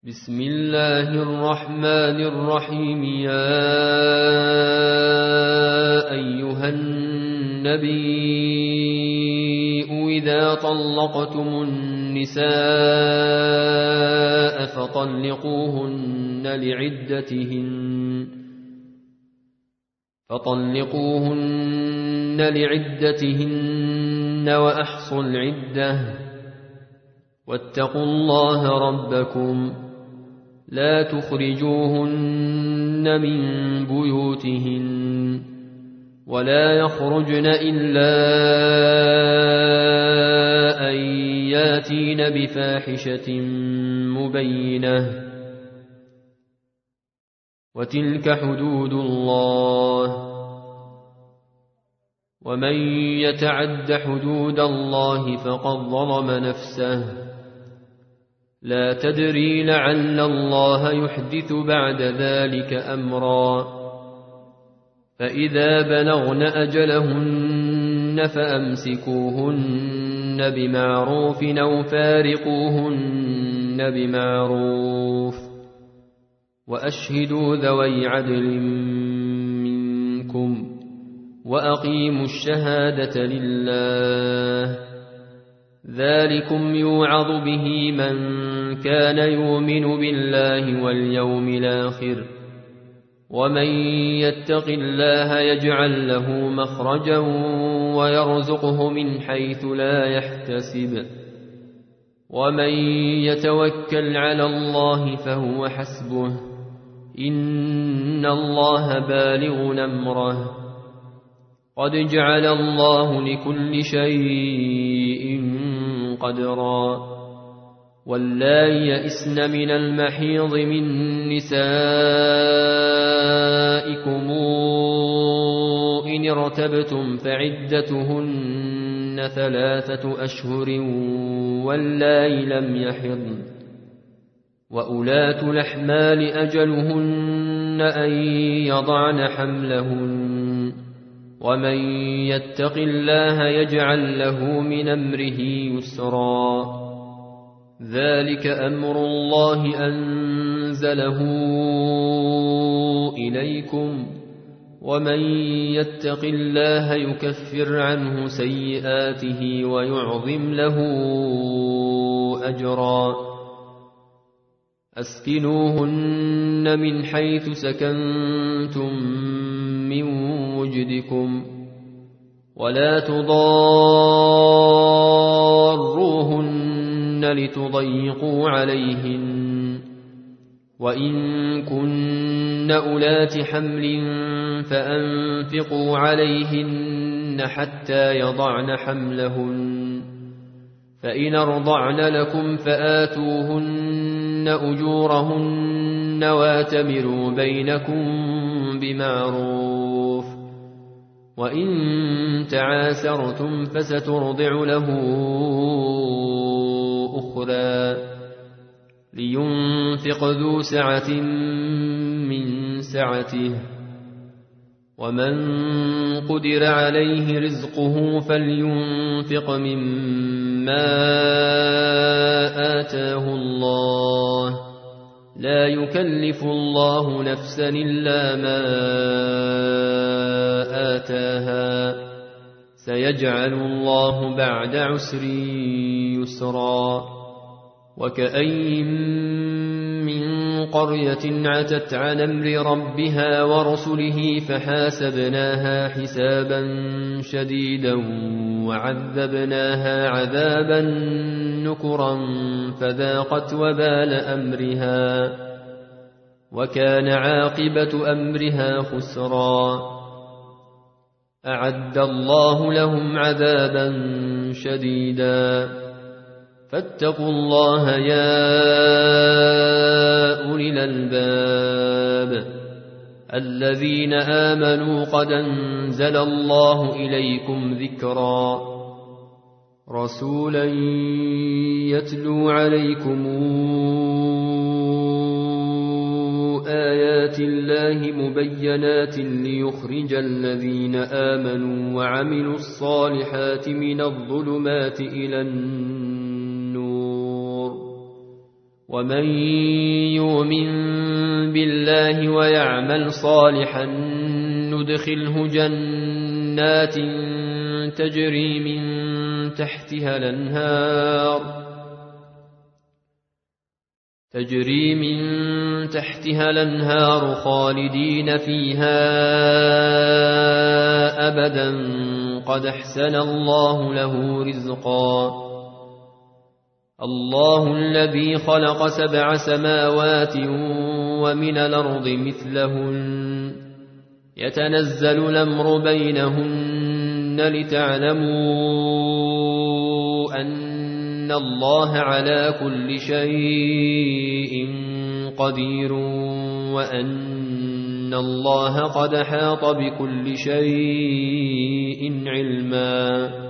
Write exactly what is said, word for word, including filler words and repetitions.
بسم الله الرحمن الرحيم. يا أيها النبي إذا طلقتم النساء فطلقوهن لعدتهن فطلقوهن لعدتهن وأحصوا العدة واتقوا الله ربكم لا تخرجوهن من بيوتهن ولا يخرجن إلا أن ياتين بفاحشة مبينة وتلك حدود الله ومن يتعد حدود الله فقد ظلم نفسه لا تدري لعل الله يحدث بعد ذلك أمرا. فإذا بلغن أجلهن فأمسكوهن بمعروف أو فارقوهن بمعروف وأشهدوا ذوي عدل منكم وأقيموا الشهادة لله ذلكم يوعظ به من كان يؤمن بالله واليوم الآخر ومن يتق الله يجعل له مخرجا ويرزقه من حيث لا يحتسب ومن يتوكل على الله فهو حسبه إن الله بالغ أمره قد جعل الله لكل شيء قدرا. واللائي يئسن من المحيض من نسائكم إن ارتبتم فعدتهن ثلاثة أشهر واللائي لم يحضن وأولات الأحمال أجلهن أن يضعن حملهن ومن يتق الله يجعل له من أمره يسرا. ذلك أمر الله أنزله إليكم ومن يتق الله يكفر عنه سيئاته ويعظم له أجرا. أسكنوهن من حيث سكنتم من وجدكم ولا تضاروهن لتضيقوا عليهن وإن كن أولات حمل فأنفقوا عليهن حتى يضعن حملهن فإن أرضعن لكم فآتوهن أجورهن واتمروا بينكم بمعروف وإن تعاسرتم فسترضع له أخرى لينفق ذو سعة من سعته ومن قدر عليه رزقه فلينفق مما آتاه الله لا يكلف الله نفسا إلا ما آتاها سيجعل الله بعد عسر يسرا. وكأين من قرية عتت عن أمر ربها ورسله فحاسبناها حسابا شديدا وعذبناها عذابا نكرا فذاقت وبال أمرها وكان عاقبة أمرها خسرا. أعد الله لهم عذابا شديدا فاتقوا الله يا أولي الألباب الذين آمنوا قد أنزل الله إليكم ذكرا رسولا يتلو عليكم آيات الله مبينات ليخرج الذين آمنوا وعملوا الصالحات من الظلمات إلى النور ومن يؤمن بالله ويعمل صالحا ندخله جنات تجري من تحتها الأنهار تجري من تحتها الأنهار خالدين فيها أبدا قد أحسن الله له رزقا الله الذي خلق سبع سماوات ومن الأرض مثلهن يتنزل الأمر بينهن لتعلموا أن الله على كل شيء قدير وأن الله قد حاط بكل شيء علما